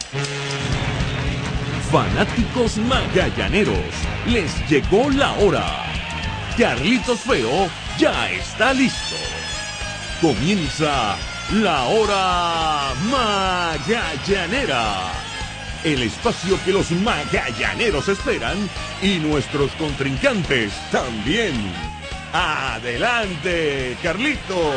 Fanáticos magallaneros, les llegó la hora. Carlitos Feo ya está listo. Comienza la hora magallanera. El espacio que los magallaneros esperan y nuestros contrincantes también. ¡Adelante, Carlitos!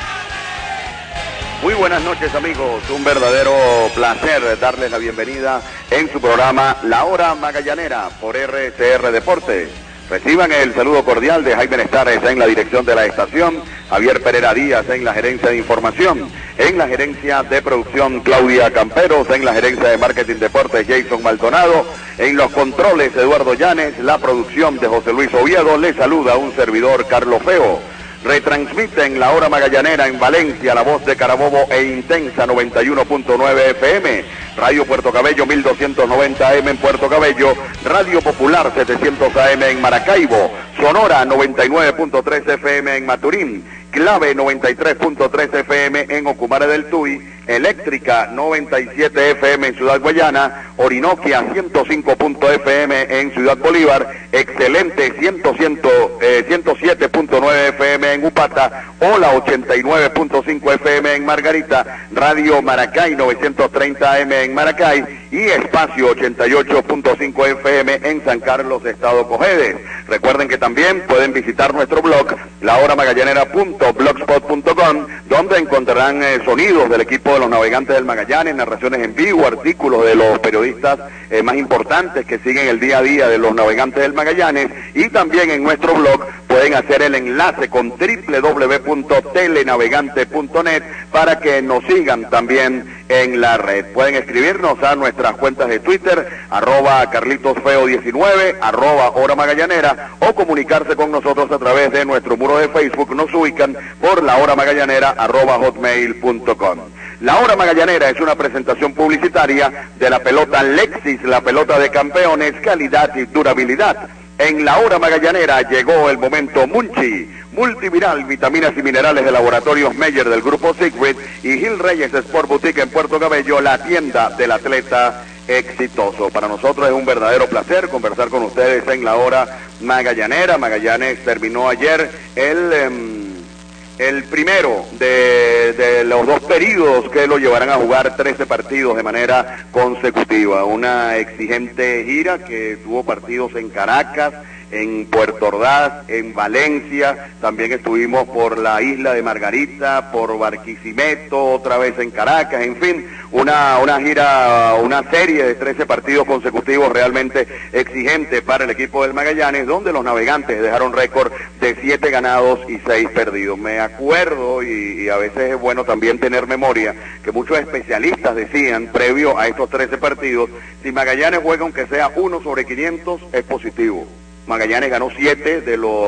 Muy buenas noches, amigos. Un verdadero placer darles la bienvenida en su programa La Hora Magallanera por RCR Deportes. Reciban el saludo cordial de Jaime Nestares en la dirección de la estación, Javier Pereira Díaz en la gerencia de información, en la gerencia de producción Claudia Camperos, en la gerencia de marketing deportes Jason Maldonado, en los controles Eduardo Llanes, la producción de José Luis Oviedo. Les saluda un servidor, Carlos Feo. Retransmiten La Hora Magallanera en Valencia, La Voz de Carabobo e Intensa 91.9 FM, Radio Puerto Cabello 1290 AM en Puerto Cabello, Radio Popular 700 AM en Maracaibo, Sonora 99.3 FM en Maturín, Clave 93.3 FM en Ocumare del Tuy, Eléctrica 97 FM en Ciudad Guayana, Orinoquia 105. FM en Ciudad Bolívar, Excelente 107.9 FM en Upata, Ola 89.5 FM en Margarita, Radio Maracay 930 AM en Maracay y Espacio 88.5 FM en San Carlos, Estado Cojedes. Recuerden que también pueden visitar nuestro blog, lahoramagallanera.blogspot.com, donde encontrarán sonidos del equipo de los Navegantes del Magallanes, narraciones en vivo, artículos de los periodistas más importantes que siguen el día a día de los Navegantes del Magallanes, y también en nuestro blog pueden hacer el enlace con www.telenavegante.net para que nos sigan también en la red. Pueden escribirnos a nuestras cuentas de Twitter, @CarlitosFeo19, @Hora Magallanera, o comunicarse con nosotros a través de nuestro muro de Facebook. Nos ubican por lahoramagallanera @hotmail.com. La Hora Magallanera es una presentación publicitaria de la pelota Lexis, la pelota de campeones, calidad y durabilidad. En La Hora Magallanera llegó el momento Munchi, multiviral, vitaminas y minerales de Laboratorios Meyer del Grupo Siegfried, y Gil Reyes Sport Boutique en Puerto Cabello, la tienda del atleta exitoso. Para nosotros es un verdadero placer conversar con ustedes en La Hora Magallanera. Magallanes terminó ayer el primero de los dos periodos que lo llevarán a jugar 13 partidos de manera consecutiva. Una exigente gira que tuvo partidos en Caracas, en Puerto Ordaz, en Valencia, también estuvimos por la isla de Margarita, por Barquisimeto, otra vez en Caracas, en fin, una gira, una serie de 13 partidos consecutivos realmente exigente para el equipo del Magallanes, donde los Navegantes dejaron récord de 7 ganados y 6 perdidos. Me acuerdo, y a veces es bueno también tener memoria, que muchos especialistas decían, previo a estos 13 partidos, si Magallanes juega aunque sea 1 sobre 500, es positivo. Magallanes ganó 7 de los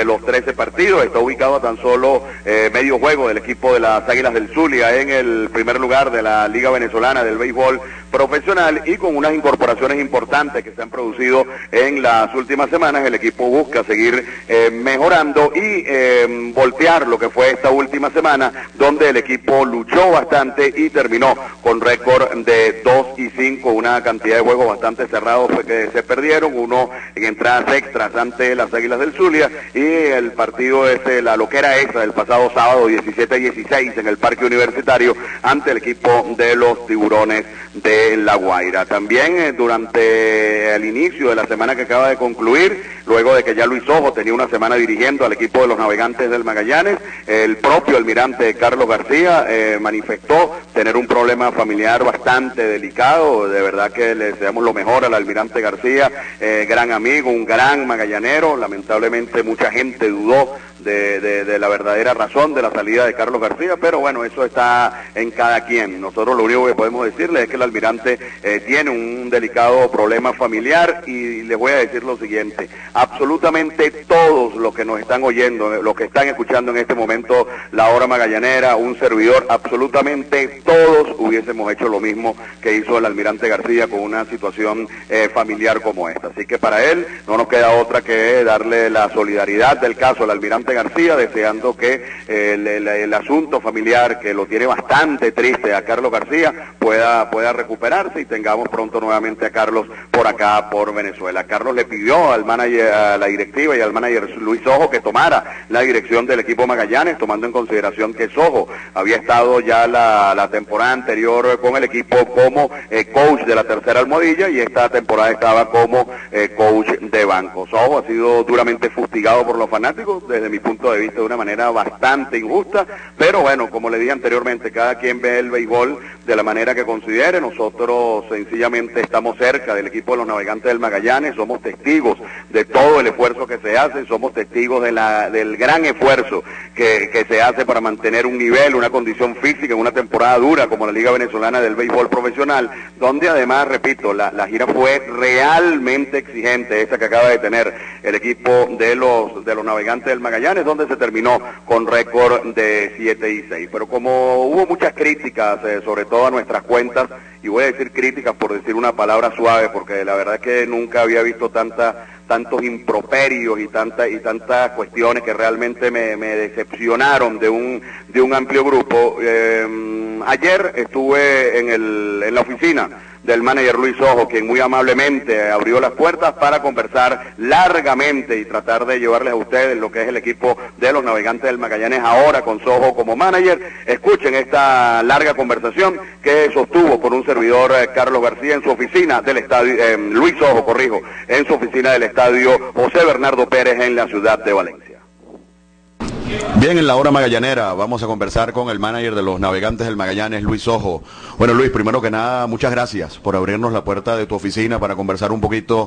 13 partidos, está ubicado a tan solo medio juego del equipo de las Águilas del Zulia en el primer lugar de la Liga Venezolana del Béisbol Profesional, y con unas incorporaciones importantes que se han producido en las últimas semanas. El equipo busca seguir mejorando y voltear lo que fue esta última semana, donde el equipo luchó bastante y terminó con récord de 2-5, una cantidad de juegos bastante cerrados que se perdieron, uno en entradas extras ante las Águilas del Zulia, y el partido la loquera esa del pasado sábado 17-16 en el Parque Universitario ante el equipo de los Tiburones de La Guaira. También durante el inicio de la semana que acaba de concluir, luego de que ya Luis Ojo tenía una semana dirigiendo al equipo de los Navegantes del Magallanes, el propio almirante Carlos García manifestó tener un problema familiar bastante delicado. De verdad que le deseamos lo mejor al almirante García, gran amigo, un gran magallanero. Lamentablemente mucha gente dudó de la verdadera razón de la salida de Carlos García, pero bueno, eso está en cada quien. Nosotros lo único que podemos decirle es que el almirante tiene un delicado problema familiar, y les voy a decir lo siguiente: absolutamente todos los que nos están oyendo, los que están escuchando en este momento La Hora Magallanera, un servidor, absolutamente todos hubiésemos hecho lo mismo que hizo el almirante García con una situación familiar como esta. Así que para él no nos queda otra que darle la solidaridad del caso al almirante José García, deseando que el asunto familiar que lo tiene bastante triste a Carlos García pueda recuperarse y tengamos pronto nuevamente a Carlos por acá, por Venezuela. Carlos le pidió al manager, a la directiva y al manager Luis Sojo que tomara la dirección del equipo Magallanes, tomando en consideración que Sojo había estado ya la temporada anterior con el equipo como coach de la tercera almohadilla y esta temporada estaba como coach de banco. Sojo ha sido duramente fustigado por los fanáticos, desde mi punto de vista de una manera bastante injusta, pero bueno, como le dije anteriormente, cada quien ve el béisbol de la manera que considere. Nosotros sencillamente estamos cerca del equipo de los Navegantes del Magallanes, somos testigos de todo el esfuerzo que se hace, somos testigos del gran esfuerzo que se hace para mantener un nivel, una condición física en una temporada dura como la Liga Venezolana del Béisbol Profesional, donde además, repito, la gira fue realmente exigente, esa que acaba de tener el equipo de los Navegantes del Magallanes, donde se terminó con récord de 7-6. Pero como hubo muchas críticas, sobre todo a nuestras cuentas, y voy a decir críticas por decir una palabra suave, porque la verdad es que nunca había visto tantos improperios y tantas cuestiones que realmente me decepcionaron de un amplio grupo. Ayer estuve en la oficina del manager Luis Sojo, quien muy amablemente abrió las puertas para conversar largamente y tratar de llevarles a ustedes lo que es el equipo de los Navegantes del Magallanes ahora con Sojo como manager. Escuchen esta larga conversación que sostuvo con un servidor, Carlos García, en su oficina del estadio, Luis Sojo, en su oficina del estadio José Bernardo Pérez en la ciudad de Valencia. Bien, en la hora magallanera vamos a conversar con el manager de los Navegantes del Magallanes, Luis Sojo. Bueno, Luis, primero que nada, muchas gracias por abrirnos la puerta de tu oficina para conversar un poquito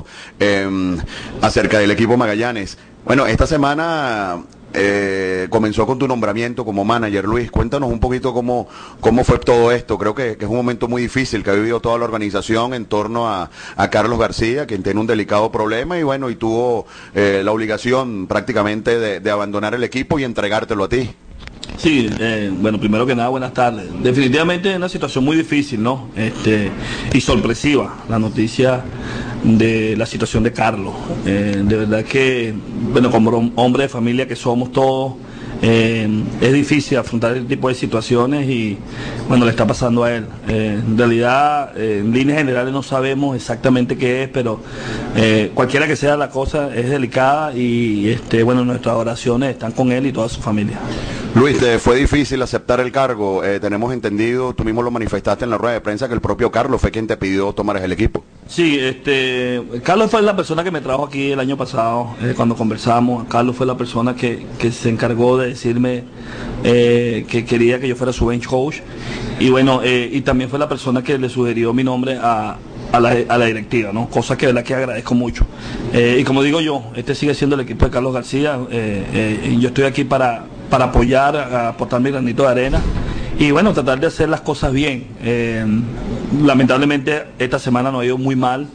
acerca del equipo Magallanes. Bueno, esta semana comenzó con tu nombramiento como manager. Luis, cuéntanos un poquito cómo fue todo esto. Creo que es un momento muy difícil que ha vivido toda la organización en torno a Carlos García, quien tiene un delicado problema y bueno, y tuvo la obligación prácticamente de abandonar el equipo y entregártelo a ti. Sí, bueno, primero que nada, buenas tardes. Definitivamente es una situación muy difícil, ¿no? Y sorpresiva la noticia de la situación de Carlos. De verdad que, bueno, como hombre de familia que somos todos, es difícil afrontar este tipo de situaciones y, bueno, le está pasando a él. En realidad, en líneas generales no sabemos exactamente qué es, pero cualquiera que sea la cosa es delicada y, bueno, nuestras oraciones están con él y toda su familia. Luis, ¿te fue difícil aceptar el cargo? Tenemos entendido, tú mismo lo manifestaste en la rueda de prensa, que el propio Carlos fue quien te pidió tomar el equipo. Sí, Carlos fue la persona que me trajo aquí el año pasado, cuando conversamos. Carlos fue la persona que se encargó de decirme que quería que yo fuera su bench coach. Y bueno, y también fue la persona que le sugirió mi nombre a la directiva, ¿no? Cosa que de la que agradezco mucho. Y como digo yo, sigue siendo el equipo de Carlos García. Y yo estoy aquí para apoyar, aportar mi granito de arena y bueno, tratar de hacer las cosas bien. Lamentablemente esta semana nos ha ido muy mal.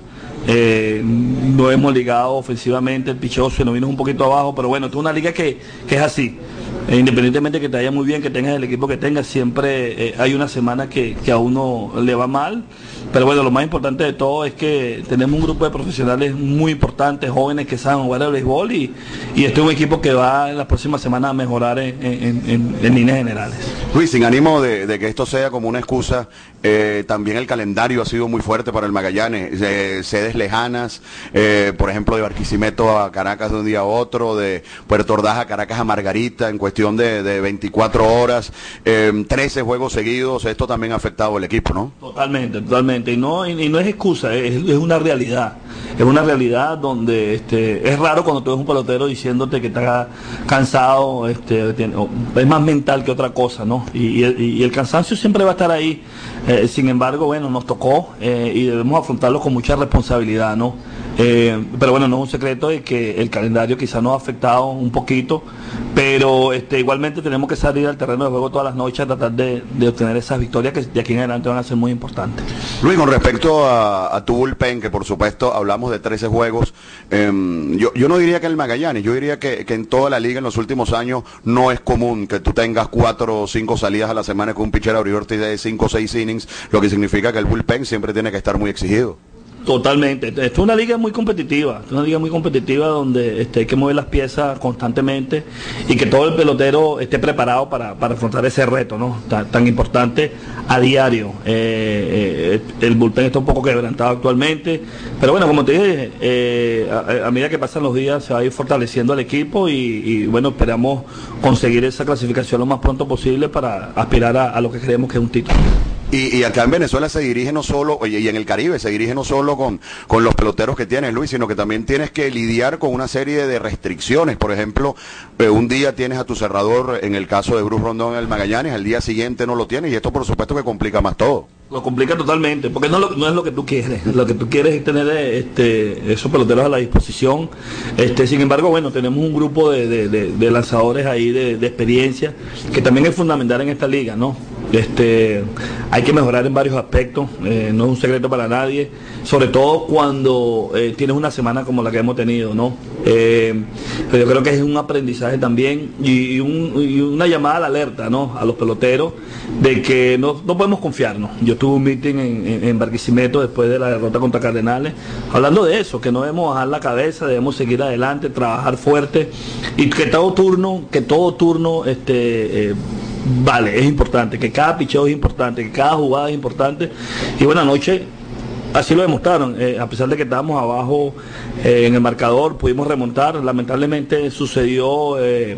No hemos ligado ofensivamente, el picheo se nos vino un poquito abajo, pero bueno, es una liga que es así. Independientemente que te vaya muy bien, que tengas el equipo que tengas, siempre hay una semana que a uno le va mal. Pero bueno, lo más importante de todo es que tenemos un grupo de profesionales muy importantes, jóvenes que saben jugar al béisbol y este es un equipo que va en las próximas semanas a mejorar en líneas generales. Luis, sin ánimo de que esto sea como una excusa, también el calendario ha sido muy fuerte para el Magallanes, sedes lejanas, por ejemplo de Barquisimeto a Caracas de un día a otro, de Puerto Ordaz a Caracas a Margarita en cuestión de 24 horas, 13 juegos seguidos. Esto también ha afectado al equipo, ¿no? Totalmente. Y no es excusa, es una realidad. Es una realidad donde es raro cuando tú ves un pelotero diciéndote que está cansado, es más mental que otra cosa, ¿no? Y el cansancio siempre va a estar ahí. Sin embargo, bueno, nos tocó y debemos afrontarlo con mucha responsabilidad, ¿no? Pero bueno, no es un secreto de que el calendario quizá nos ha afectado un poquito, pero igualmente tenemos que salir al terreno de juego todas las noches a tratar de obtener esas victorias que de aquí en adelante van a ser muy importantes. Luis, con respecto a tu bullpen, que por supuesto hablamos de 13 juegos, yo no diría que el Magallanes, yo diría que en toda la liga en los últimos años no es común que tú tengas 4 o 5 salidas a la semana con un pitcher abridor de 5 o 6 innings, lo que significa que el bullpen siempre tiene que estar muy exigido. Totalmente. Esto es una liga muy competitiva, donde hay que mover las piezas constantemente y que todo el pelotero esté preparado para afrontar ese reto, ¿no? Tan importante a diario. El bullpen está un poco quebrantado actualmente, pero bueno, como te dije, a medida que pasan los días se va a ir fortaleciendo el equipo y bueno, esperamos conseguir esa clasificación lo más pronto posible para aspirar a lo que creemos que es un título. Y acá en Venezuela se dirige no solo, y en el Caribe se dirige no solo con los peloteros que tienes, Luis, sino que también tienes que lidiar con una serie de restricciones. Por ejemplo, un día tienes a tu cerrador, en el caso de Bruce Rondón en el Magallanes, al día siguiente no lo tienes, y esto por supuesto que complica más todo. Lo complica totalmente, porque no es lo que tú quieres. Lo que tú quieres es tener esos peloteros a la disposición. Sin embargo, bueno, tenemos un grupo de lanzadores ahí de experiencia, que también es fundamental en esta liga, ¿no? Hay que mejorar en varios aspectos, no es un secreto para nadie, sobre todo cuando tienes una semana como la que hemos tenido, ¿no? Pero yo creo que es un aprendizaje también y una llamada a la alerta, ¿no? A los peloteros de que no podemos confiarnos. Yo tuve un meeting en Barquisimeto después de la derrota contra Cardenales, hablando de eso, que no debemos bajar la cabeza, debemos seguir adelante, trabajar fuerte y que todo turno vale, es importante, que cada picheo es importante, que cada jugada es importante. Y bueno, anoche así lo demostraron, a pesar de que estábamos abajo en el marcador, pudimos remontar. Lamentablemente sucedió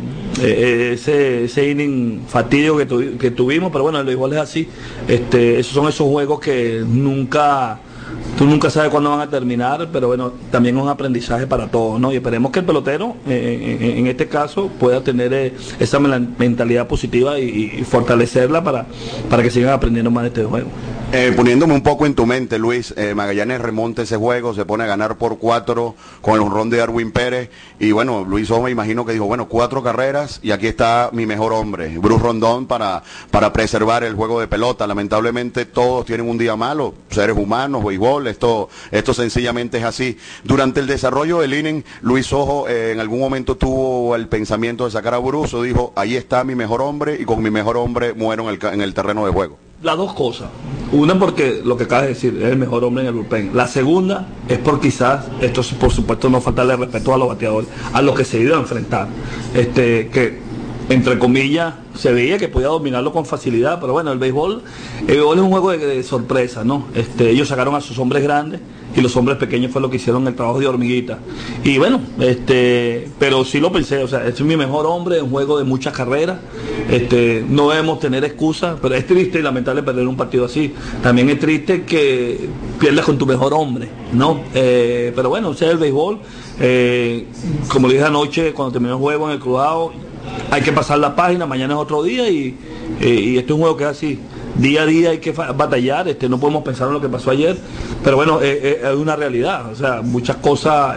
ese inning fatídico que tuvimos, pero bueno, el béisbol es así. Esos son esos juegos que tú nunca sabes cuándo van a terminar, pero bueno, también es un aprendizaje para todos, ¿no? Y esperemos que el pelotero, en este caso, pueda tener esa mentalidad positiva y fortalecerla para que sigan aprendiendo más de este juego. Poniéndome un poco en tu mente, Luis, Magallanes remonta ese juego, se pone a ganar por 4 con el honrón de Darwin Pérez, y bueno, Luis Ojo me imagino que dijo, bueno, 4 carreras y aquí está mi mejor hombre, Bruce Rondón, para preservar el juego de pelota. Lamentablemente todos tienen un día malo, seres humanos, béisbol, esto sencillamente es así. Durante el desarrollo del inning, Luis Ojo en algún momento tuvo el pensamiento de sacar a Bruce, o dijo, ahí está mi mejor hombre y con mi mejor hombre muero en el terreno de juego. Las dos cosas. Una, porque lo que acabas de decir, es el mejor hombre en el bullpen. La segunda es por quizás, esto por supuesto no faltarle respeto a los bateadores, a los que se iban a enfrentar. Que entre comillas se veía que podía dominarlo con facilidad, pero bueno, el béisbol es un juego de sorpresa, ¿no? Ellos sacaron a sus hombres grandes y los hombres pequeños fue lo que hicieron el trabajo de hormiguita. Y bueno, pero sí lo pensé, o sea, este es mi mejor hombre, es un juego de muchas carreras, no debemos tener excusas, pero es triste y lamentable perder un partido así. También es triste que pierdas con tu mejor hombre, ¿no? Pero bueno, ese es el béisbol. Como le dije anoche cuando terminó el juego en el Cruzado, hay que pasar la página, mañana es otro día y este es un juego que es así. Día a día hay que batallar, no podemos pensar en lo que pasó ayer, pero bueno, es una realidad, o sea, muchas cosas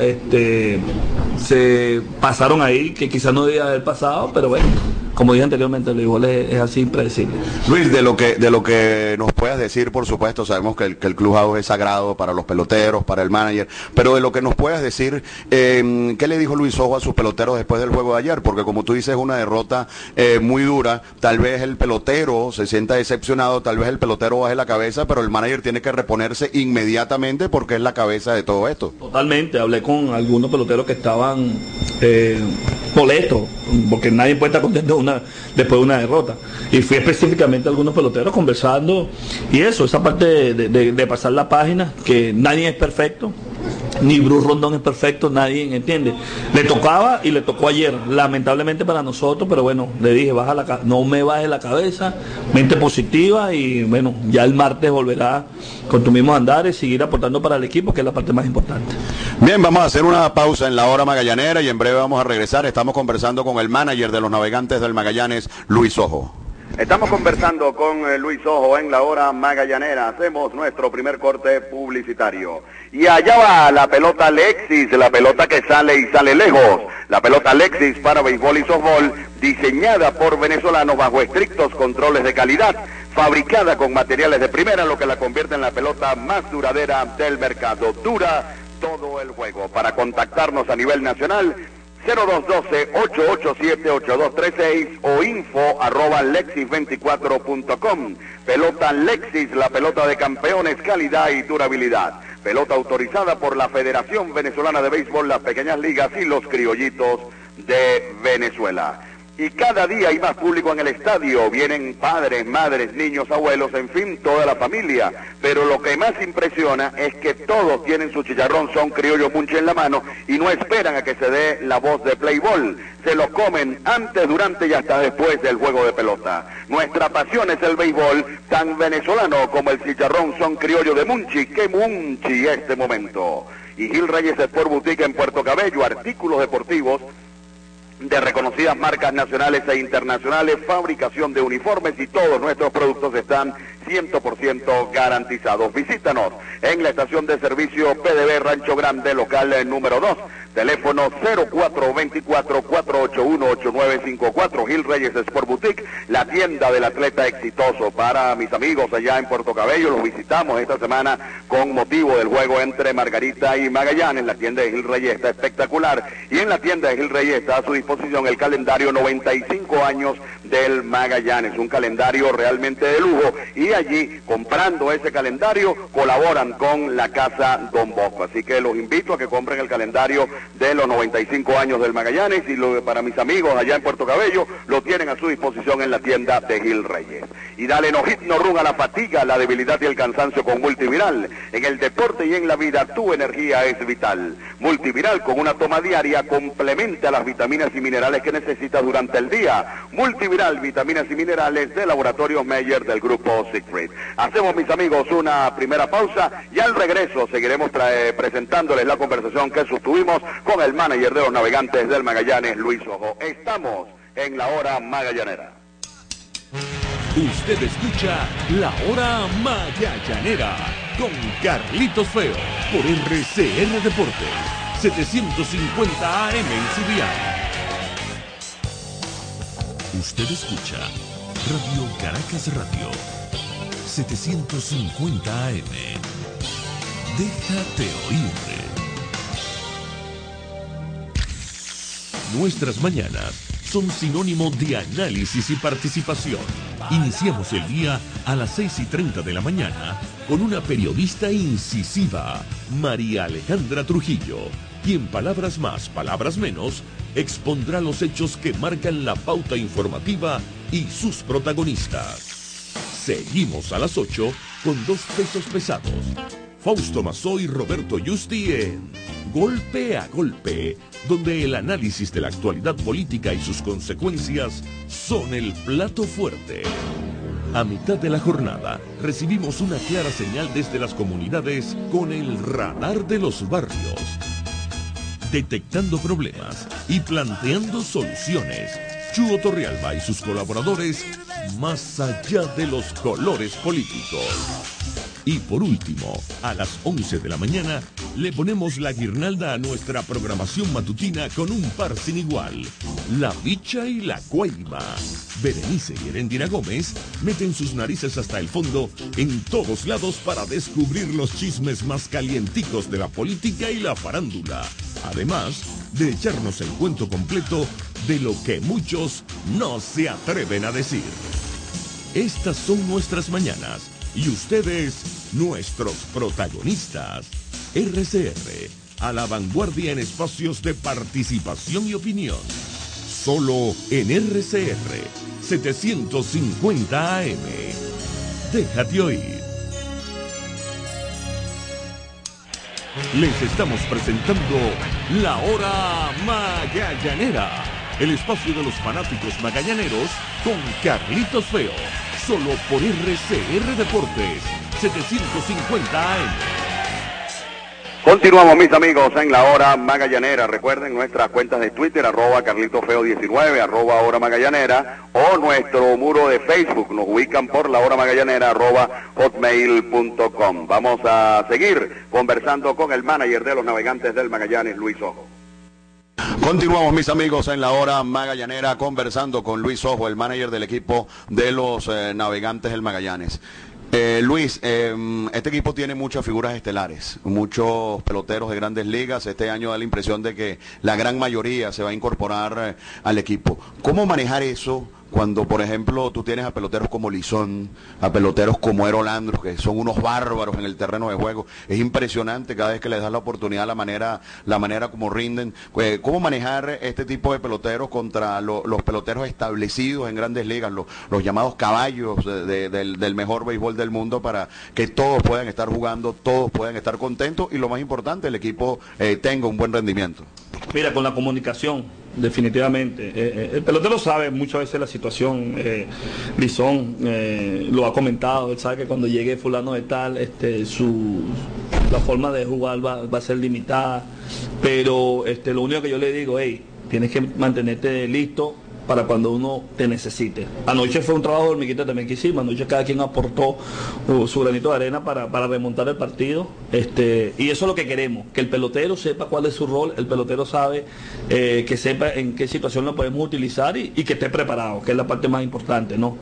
se pasaron ahí que quizás no debía haber pasado, pero bueno, como dije anteriormente, el béisbol es así impredecible. Luis, de lo que nos puedas decir, por supuesto, sabemos que el clubhouse es sagrado para los peloteros, para el manager, pero de lo que nos puedas decir, ¿qué le dijo Luis Ojo a sus peloteros después del juego de ayer? Porque como tú dices, es una derrota muy dura, tal vez el pelotero se sienta decepcionado, tal vez el pelotero baje la cabeza, pero el manager tiene que reponerse inmediatamente porque es la cabeza de todo esto. Totalmente, hablé con algunos peloteros que estaban molestos, porque nadie puede estar contento después de una derrota. Y fui específicamente a algunos peloteros conversando, y esa parte de pasar la página, que nadie es perfecto, ni Bruce Rondón es perfecto, nadie entiende. Le tocaba y le tocó ayer, lamentablemente para nosotros, pero bueno, le dije, no me baje la cabeza, mente positiva, y bueno, ya el martes volverá con tus mismos andares, seguir aportando para el equipo, que es la parte más importante. Bien, vamos a hacer una pausa en la hora magallanera y en breve vamos a regresar. Estamos conversando con el manager de los Navegantes del Magallanes, Luis Ojo. Estamos conversando con Luis Ojo en la hora magallanera. Hacemos nuestro primer corte publicitario. Y allá va la pelota Lexis, la pelota que sale y sale lejos. La pelota Lexis para béisbol y softball, diseñada por venezolanos bajo estrictos controles de calidad, fabricada con materiales de primera, lo que la convierte en la pelota más duradera del mercado. Dura todo el juego. Para contactarnos a nivel nacional, 0212-887-8236 o info@lexis24.com. Pelota Lexis, la pelota de campeones, calidad y durabilidad. pelota autorizada por la Federación Venezolana de Béisbol, las pequeñas ligas y los criollitos de Venezuela. Y cada día hay más público en el estadio, vienen padres, madres, niños, abuelos, en fin, toda la familia. Pero lo que más impresiona es que todos tienen su chicharrón son criollo munche en la mano y no esperan a que se dé la voz de play ball. Se lo comen antes, durante y hasta después del juego de pelota. Nuestra pasión es el béisbol, tan venezolano como el chicharrón son criollo de Munchi. ¡Qué Munchi este momento! Y Gil Reyes Sport Boutique en Puerto Cabello, artículos deportivos de reconocidas marcas nacionales e internacionales, fabricación de uniformes y todos nuestros productos están 100% garantizados. Visítanos en la estación de servicio PDB Rancho Grande, local número 2, teléfono 0424-481-8954, Gil Reyes Sport Boutique, la tienda del atleta exitoso. Para mis amigos allá en Puerto Cabello, los visitamos esta semana con motivo del juego entre Margarita y Magallanes. La tienda de Gil Reyes está espectacular y en la tienda de Gil Reyes está a su disposición el calendario 95 años del Magallanes, un calendario realmente de lujo, y allí comprando ese calendario colaboran con la Casa Don Bosco, así que los invito a que compren el calendario de los 95 años del Magallanes y para mis amigos allá en Puerto Cabello lo tienen a su disposición en la tienda de Gil Reyes. Y dale no hit no run a la fatiga, la debilidad y el cansancio con Multiviral. En el deporte y en la vida tu energía es vital. Multiviral con una toma diaria complementa las vitaminas y minerales que necesitas durante el día. Multiviral, vitaminas y minerales de Laboratorios Meyer del grupo Siegfried. Hacemos, mis amigos, una primera pausa y al regreso seguiremos presentándoles la conversación que sostuvimos con el manager de los Navegantes del Magallanes, Luis Ojo. Estamos en la Hora Magallanera. Usted escucha La Hora Magallanera con Carlitos Feo por RCN Deportes 750 AM en Ciudad. Usted escucha Radio Caracas Radio 750 AM. Déjate oír. Nuestras mañanas son sinónimo de análisis y participación. Iniciamos el día a las 6:30 de la mañana con una periodista incisiva, María Alejandra Trujillo, quien palabras más, palabras menos, expondrá los hechos que marcan la pauta informativa y sus protagonistas. Seguimos a las 8 con dos pesos pesados. Fausto Mazó y Roberto Justi en Golpe a Golpe, donde el análisis de la actualidad política y sus consecuencias son el plato fuerte. A mitad de la jornada, recibimos una clara señal desde las comunidades con el radar de los barrios, detectando problemas y planteando soluciones. Chuo Torrealba y sus colaboradores, más allá de los colores políticos. Y por último, a las 11 de la mañana, le ponemos la guirnalda a nuestra programación matutina con un par sin igual. La Bicha y la Cuaima. Berenice y Erendira Gómez meten sus narices hasta el fondo en todos lados para descubrir los chismes más calienticos de la política y la farándula. Además de echarnos el cuento completo de lo que muchos no se atreven a decir. Estas son nuestras mañanas. Y ustedes, nuestros protagonistas. RCR, a la vanguardia en espacios de participación y opinión. Solo en RCR 750 AM. Déjate oír. Les estamos presentando La Hora Magallanera, el espacio de los fanáticos magallaneros con Carlitos Feo. Solo por RCR Deportes 750 AM. Continuamos, mis amigos, en la Hora Magallanera. Recuerden nuestras cuentas de Twitter, @CarlitosFeo19, @Hora Magallanera, o nuestro muro de Facebook. Nos ubican por la Hora Magallanera, @hotmail.com. Vamos a seguir conversando con el manager de los Navegantes del Magallanes, Luis Ojo. Continuamos, mis amigos, en la Hora Magallanera conversando con Luis Ojo, el manager del equipo de los Navegantes del Magallanes. Luis, este equipo tiene muchas figuras estelares, muchos peloteros de grandes ligas. Este año da la impresión de que la gran mayoría se va a incorporar al equipo. ¿Cómo manejar eso cuando por ejemplo tú tienes a peloteros como Lizón, a peloteros como Ero Landros, que son unos bárbaros en el terreno de juego. Es impresionante cada vez que les das la oportunidad, la manera como rinden. ¿Cómo manejar este tipo de peloteros contra los peloteros establecidos en grandes ligas, los llamados caballos del mejor béisbol del mundo, para que todos puedan estar jugando, todos puedan estar contentos y lo más importante, el equipo tenga un buen rendimiento? Mira, con la comunicación, definitivamente. El pelotero sabe muchas veces la situación. Lizón lo ha comentado, él sabe que cuando llegue fulano de tal, la forma de jugar va a ser limitada. Pero lo único que yo le digo, tienes que mantenerte listo para cuando uno te necesite. Anoche fue un trabajo de hormiguita también que hicimos. Anoche cada quien aportó su granito de arena para remontar el partido. Y eso es lo que queremos, que el pelotero sepa cuál es su rol, el pelotero sabe, que sepa en qué situación lo podemos utilizar y que esté preparado, que es la parte más importante, ¿no?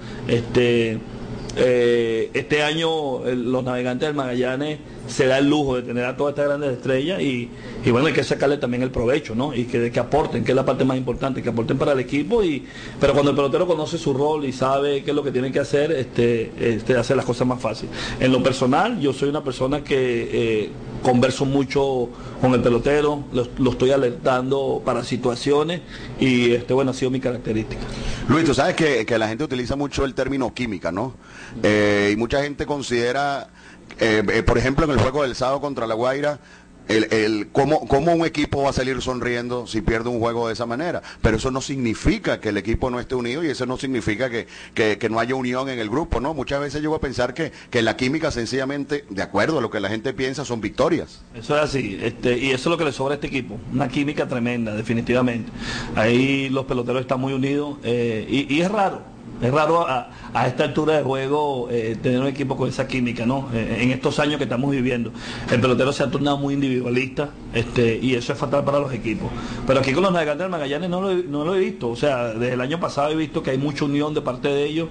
Este año los Navegantes del Magallanes se da el lujo de tener a todas estas grandes estrellas y bueno, hay que sacarle también el provecho, ¿no? Y que aporten, que es la parte más importante, que aporten para el equipo, pero cuando el pelotero conoce su rol y sabe qué es lo que tiene que hacer, hace las cosas más fáciles. En lo personal, yo soy una persona que converso mucho con el pelotero, lo estoy alertando para situaciones y bueno, ha sido mi característica. Luis, tú sabes que la gente utiliza mucho el término química, ¿no? Y mucha gente considera, por ejemplo, en el juego del sábado contra La Guaira, cómo un equipo va a salir sonriendo si pierde un juego de esa manera. Pero eso no significa que el equipo no esté unido y eso no significa que no haya unión en el grupo, ¿no? Muchas veces llego a pensar que la química sencillamente, de acuerdo a lo que la gente piensa, son victorias. Eso es así, y eso es lo que le sobra a este equipo, una química tremenda, definitivamente. Ahí los peloteros están muy unidos y es raro. Es raro a esta altura de juego tener un equipo con esa química, ¿no? En estos años que estamos viviendo. El pelotero se ha tornado muy individualista y eso es fatal para los equipos. Pero aquí con los Navegantes del Magallanes no lo he visto. O sea, desde el año pasado he visto que hay mucha unión de parte de ellos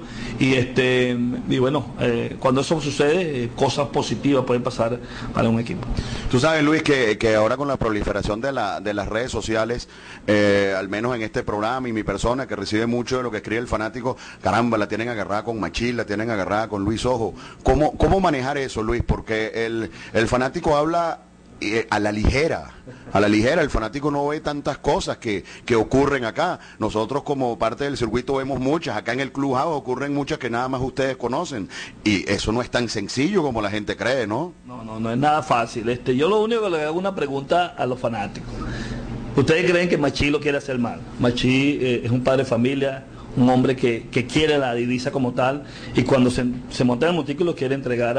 y bueno, cuando eso sucede, cosas positivas pueden pasar para un equipo. Tú sabes, Luis, que ahora con la proliferación de las redes sociales, al menos en este programa y mi persona que recibe mucho de lo que escribe el fanático, caramba, la tienen agarrada con Machín, la tienen agarrada con Luis Ojo. ¿Cómo manejar eso, Luis? Porque el fanático habla a la ligera, el fanático no ve tantas cosas que ocurren acá. Nosotros como parte del circuito vemos muchas, acá en el Clubhouse ocurren muchas que nada más ustedes conocen, y eso no es tan sencillo como la gente cree, ¿no? No es nada fácil. Yo lo único que le hago una pregunta a los fanáticos. ¿Ustedes creen que Machí lo quiere hacer mal? Machí es un padre de familia, un hombre que quiere la divisa como tal, y cuando se monta en el montículo quiere entregar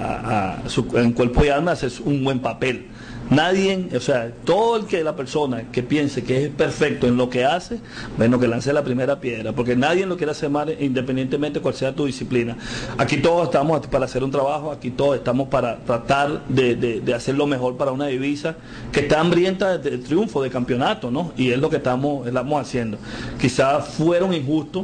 en cuerpo y alma, hacer un buen papel. Nadie, o sea, la persona que piense que es perfecto en lo que hace, bueno, que lance la primera piedra, porque nadie lo quiere hacer mal independientemente cuál sea tu disciplina. Aquí todos estamos para hacer un trabajo, aquí todos estamos para tratar de hacer lo mejor para una divisa que está hambrienta de triunfo, de campeonato, ¿no? Y es lo que estamos haciendo. Quizás fueron injustos,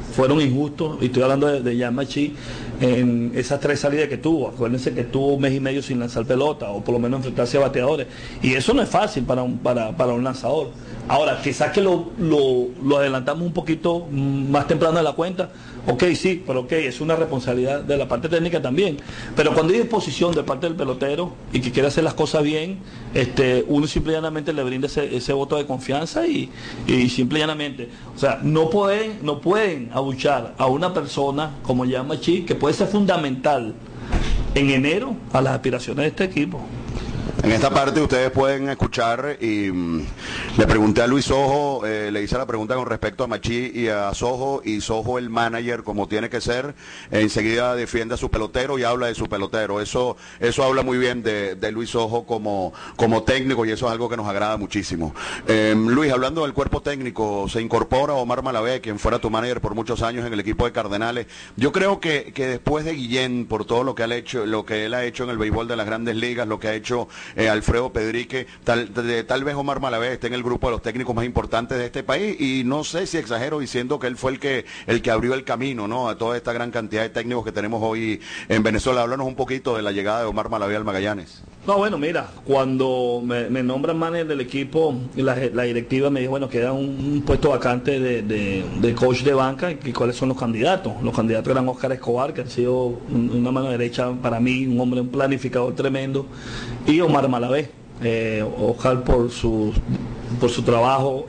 y estoy hablando de Jan Machí, en esas 3 salidas que tuvo. Acuérdense que estuvo 1 mes y medio sin lanzar pelota, o por lo menos enfrentarse a bateadores, y eso no es fácil para un lanzador. Ahora, quizás que lo adelantamos un poquito más temprano de la cuenta, pero es una responsabilidad de la parte técnica también. Pero cuando hay disposición de parte del pelotero y que quiere hacer las cosas bien, uno simple y llanamente le brinda ese voto de confianza y simple y llanamente, o sea, no pueden abuchar a una persona como Jan Machí, que puede ser fundamental en enero a las aspiraciones de este equipo. En esta parte ustedes pueden escuchar y le pregunté a Luis Ojo, le hice la pregunta con respecto a Machí y a Sojo, y Sojo, el manager como tiene que ser, enseguida defiende a su pelotero y habla de su pelotero. Eso habla muy bien de Luis Ojo como técnico, y eso es algo que nos agrada muchísimo. Luis, hablando del cuerpo técnico, se incorpora Omar Malavé, quien fuera tu manager por muchos años en el equipo de Cardenales. Yo creo que después de Guillén, por todo lo que él ha hecho en el béisbol de las Grandes Ligas, lo que ha hecho Alfredo Pedrique, tal vez Omar Malavé esté en el grupo de los técnicos más importantes de este país, y no sé si exagero diciendo que él fue el que abrió el camino, ¿no?, a toda esta gran cantidad de técnicos que tenemos hoy en Venezuela. Háblanos un poquito de la llegada de Omar Malavé al Magallanes. No, bueno, mira, cuando me nombran manager del equipo, la directiva me dijo, bueno, queda un puesto vacante de coach de banca, y cuáles son los candidatos. Los candidatos eran Oscar Escobar, que ha sido una mano derecha para mí, un hombre, un planificador tremendo, y Omar Malavé. Oscar por su trabajo,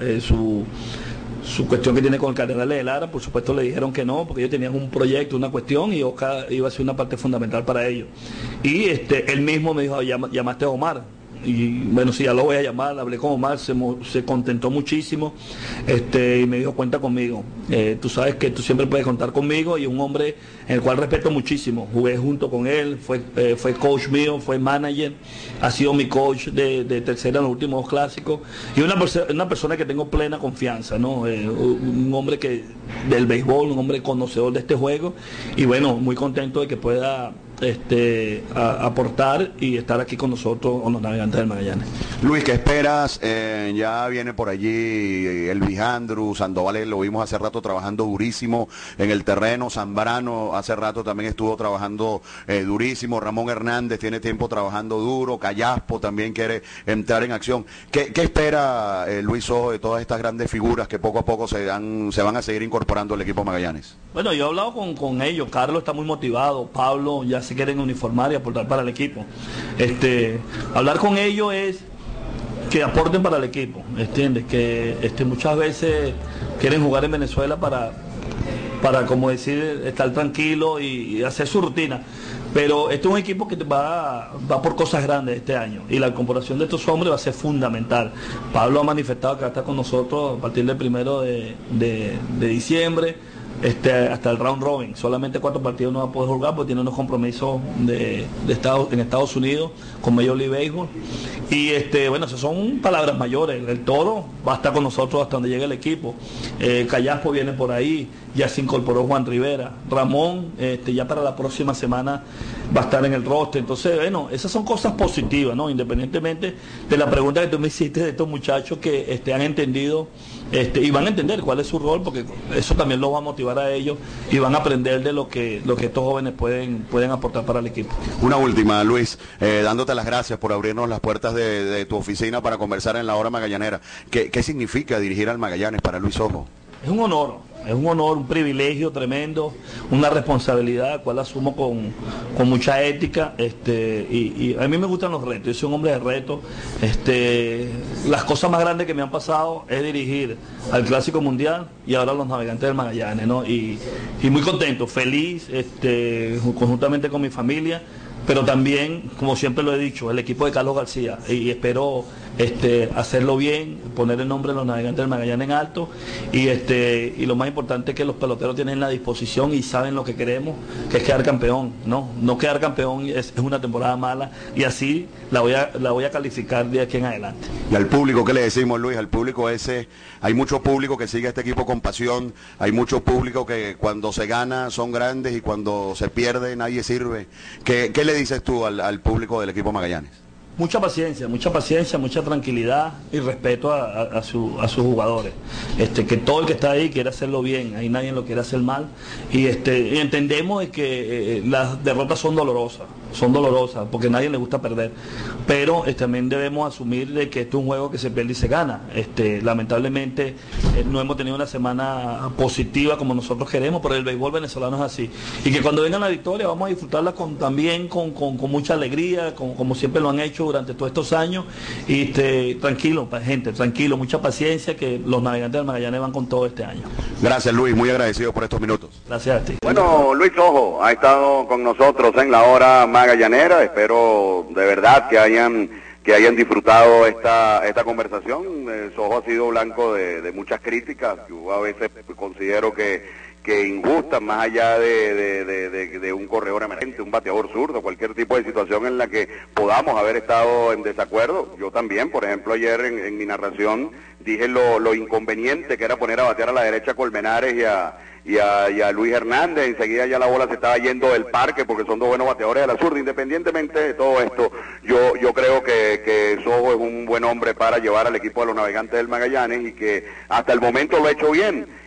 su cuestión que tiene con el Cardenal de Lara, por supuesto le dijeron que no, porque ellos tenían un proyecto, una cuestión, y Oscar iba a ser una parte fundamental para ellos. Y él mismo me dijo, llamaste a Omar. Y bueno, sí, ya lo voy a llamar, hablé con Omar, se contentó muchísimo, y me dijo, cuenta conmigo, tú sabes que tú siempre puedes contar conmigo, y un hombre en el cual respeto muchísimo, jugué junto con él, fue coach mío, fue manager, ha sido mi coach de tercera en los últimos 2 clásicos, y una persona que tengo plena confianza, ¿no? Un hombre del béisbol, un hombre conocedor de este juego, y bueno, muy contento de que pueda aportar y estar aquí con nosotros, con los Navegantes del Magallanes. Luis, ¿qué esperas? Ya viene por allí Elvis Andrew, Sandoval, lo vimos hace rato trabajando durísimo en el terreno, Zambrano hace rato también estuvo trabajando durísimo, Ramón Hernández tiene tiempo trabajando duro, Callaspo también quiere entrar en acción. ¿Qué espera Luis Sojo de todas estas grandes figuras que poco a poco se van a seguir incorporando al equipo Magallanes? Bueno, yo he hablado con ellos, Carlos está muy motivado, Pablo ya se quieren uniformar y aportar para el equipo. Hablar con ellos es que aporten para el equipo, ¿entiendes? Que muchas veces quieren jugar en Venezuela para como decir, estar tranquilo y hacer su rutina. Pero este es un equipo que va por cosas grandes este año, y la incorporación de estos hombres va a ser fundamental. Pablo ha manifestado que va a estar con nosotros a partir del 1 de diciembre. Hasta el round robin, solamente 4 partidos no va a poder jugar porque tiene unos compromisos en Estados Unidos con Major League Baseball, y bueno, esas son palabras mayores. El Toro va a estar con nosotros hasta donde llegue el equipo, Callaspo viene por ahí, ya se incorporó Juan Rivera, Ramón ya para la próxima semana va a estar en el roster. Entonces, bueno, esas son cosas positivas, ¿no? Independientemente de la pregunta que tú me hiciste de estos muchachos que han entendido y van a entender cuál es su rol, porque eso también los va a motivar a ellos y van a aprender de lo que estos jóvenes pueden aportar para el equipo. Una última, Luis, dándote las gracias por abrirnos las puertas de tu oficina para conversar en la hora magallanera. ¿Qué significa dirigir al Magallanes para Luis Sojo? Es un honor, un privilegio tremendo, una responsabilidad, cual asumo con mucha ética, y a mí me gustan los retos, yo soy un hombre de retos. Las cosas más grandes que me han pasado es dirigir al Clásico Mundial y ahora a los Navegantes del Magallanes, ¿no? Y muy contento, feliz, conjuntamente con mi familia, pero también, como siempre lo he dicho, el equipo de Carlos García, y espero hacerlo bien, poner el nombre de los Navegantes del Magallanes en alto, y lo más importante es que los peloteros tienen la disposición y saben lo que queremos, que es quedar campeón, no quedar campeón es una temporada mala, y así la voy a calificar de aquí en adelante. Y al público, ¿qué le decimos, Luis? Al público hay mucho público que sigue a este equipo con pasión, hay mucho público que cuando se gana son grandes y cuando se pierde nadie sirve. ¿Qué le dices tú al público del equipo Magallanes? Mucha paciencia, mucha tranquilidad y respeto a sus jugadores. Que todo el que está ahí quiere hacerlo bien, ahí nadie lo quiere hacer mal. Y entendemos de que las derrotas son dolorosas, porque a nadie le gusta perder. Pero también debemos asumir de que esto es un juego que se pierde y se gana. Lamentablemente no hemos tenido una semana positiva como nosotros queremos, pero el béisbol venezolano es así. Y que cuando venga la victoria vamos a disfrutarla también con mucha alegría, como siempre lo han hecho durante todos estos años, y tranquilo, gente, tranquilo, mucha paciencia, que los Navegantes del Magallanes van con todo este año. Gracias, Luis, muy agradecido por estos minutos. Gracias a ti. Bueno, Luis Sojo ha estado con nosotros en la hora magallanera, espero de verdad que hayan disfrutado esta conversación. Sojo ha sido blanco de muchas críticas, yo a veces considero que injustas, más allá de un corredor emergente, un bateador zurdo, cualquier tipo de situación en la que podamos haber estado en desacuerdo. Yo también, por ejemplo, ayer en mi narración dije lo inconveniente que era poner a batear a la derecha a Colmenares y a Luis Hernández. Enseguida ya la bola se estaba yendo del parque porque son 2 buenos bateadores de la zurda. Independientemente de todo esto, yo creo que Sojo es un buen hombre para llevar al equipo de los Navegantes del Magallanes, y que hasta el momento lo ha hecho bien.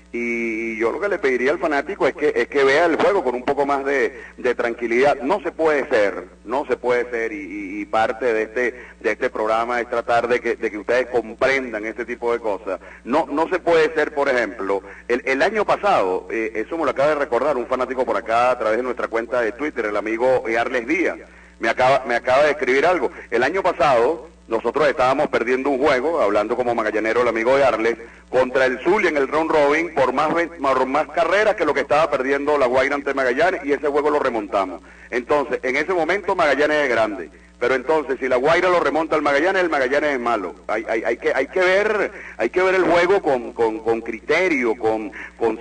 y yo lo que le pediría al fanático es que vea el juego con un poco más de tranquilidad. No se puede ser, y parte de este programa es tratar de que ustedes comprendan este tipo de cosas. No se puede ser, por ejemplo, el año pasado, eso me lo acaba de recordar un fanático por acá a través de nuestra cuenta de Twitter, el amigo Arles Díaz, me acaba de escribir algo. El año pasado nosotros estábamos perdiendo un juego, hablando como magallanero el amigo de Arles, contra el Zulia en el round robin por más carreras que lo que estaba perdiendo la Guaira ante Magallanes, y ese juego lo remontamos. Entonces, en ese momento Magallanes es grande, pero entonces si la Guaira lo remonta al Magallanes, el Magallanes es malo. Hay que ver el juego con criterio, con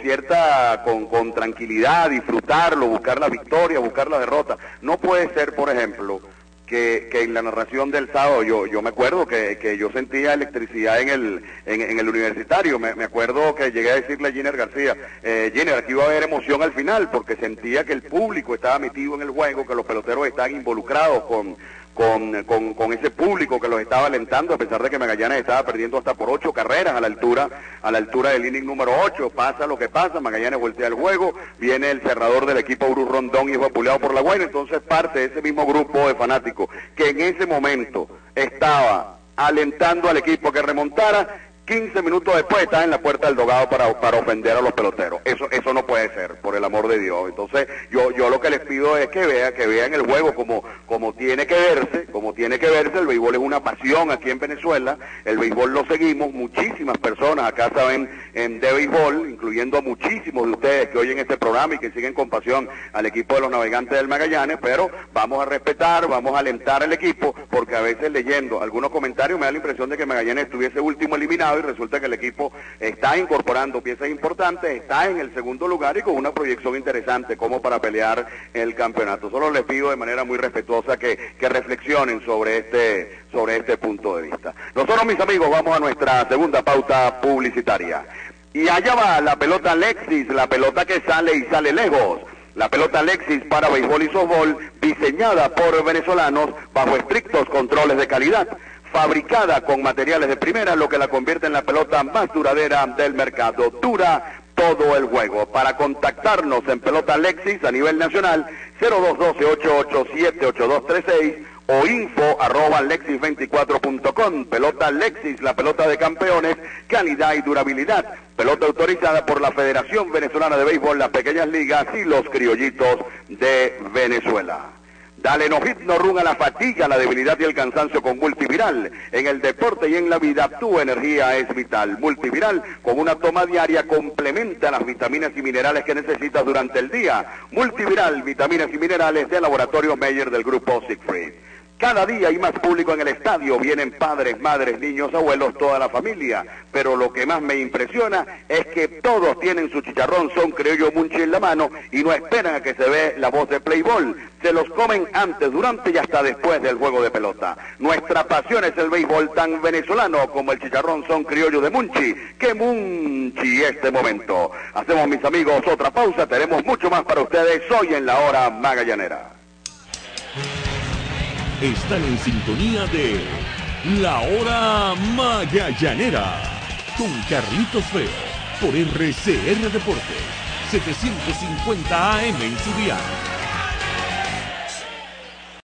tranquilidad, disfrutarlo, buscar la victoria, buscar la derrota. No puede ser, por ejemplo, que en la narración del sábado yo me acuerdo que yo sentía electricidad en el Universitario. Me acuerdo que llegué a decirle a Giner García, Giner, aquí va a haber emoción al final, porque sentía que el público estaba metido en el juego, que los peloteros estaban involucrados con ese público que los estaba alentando, a pesar de que Magallanes estaba perdiendo hasta por 8 carreras a la altura del inning número 8. Pasa lo que pasa, Magallanes voltea el juego, viene el cerrador del equipo Bruce Rondón y es vapuleado por la Guaira. Entonces parte de ese mismo grupo de fanáticos que en ese momento estaba alentando al equipo que remontara, 15 minutos después está en la puerta del dogado para ofender a los peloteros. Eso no puede ser, por el amor de Dios. Entonces, yo lo que les pido es que vean el juego como tiene que verse. El béisbol es una pasión aquí en Venezuela, el béisbol lo seguimos, muchísimas personas acá saben de béisbol, incluyendo a muchísimos de ustedes que oyen este programa y que siguen con pasión al equipo de los Navegantes del Magallanes, pero vamos a respetar, vamos a alentar al equipo, porque a veces leyendo algunos comentarios me da la impresión de que Magallanes estuviese último eliminado, y resulta que el equipo está incorporando piezas importantes, está en el segundo lugar y con una proyección interesante como para pelear el campeonato. Solo les pido de manera muy respetuosa que reflexionen sobre este punto de vista. Nosotros, mis amigos, vamos a nuestra segunda pauta publicitaria. Y allá va la pelota Lexis, la pelota que sale y sale lejos. La pelota Lexis para béisbol y softball, diseñada por venezolanos bajo estrictos controles de calidad, fabricada con materiales de primera, lo que la convierte en la pelota más duradera del mercado. Dura todo el juego. Para contactarnos en pelota Lexis a nivel nacional, 0212-887-8236 o info@lexis24.com. Pelota Lexis, la pelota de campeones, calidad y durabilidad. Pelota autorizada por la Federación Venezolana de Béisbol, las pequeñas ligas y los criollitos de Venezuela. Dale no hit, no run a la fatiga, la debilidad y el cansancio con Multiviral. En el deporte y en la vida, tu energía es vital. Multiviral, con una toma diaria, complementa las vitaminas y minerales que necesitas durante el día. Multiviral, vitaminas y minerales de Laboratorio Meyer del Grupo Siegfried. Cada día hay más público en el estadio, vienen padres, madres, niños, abuelos, toda la familia, pero lo que más me impresiona es que todos tienen su chicharrón son criollo Munchi en la mano y no esperan a que se ve la voz de Playboy, se los comen antes, durante y hasta después del juego de pelota. Nuestra pasión es el béisbol tan venezolano como el chicharrón son criollo de Munchi, que Munchi este momento. Hacemos, mis amigos, otra pausa, tenemos mucho más para ustedes hoy en la hora magallanera. Están en sintonía de La Hora Magallanera con Carlitos Feo por RCR Deportes 750 AM en su dial.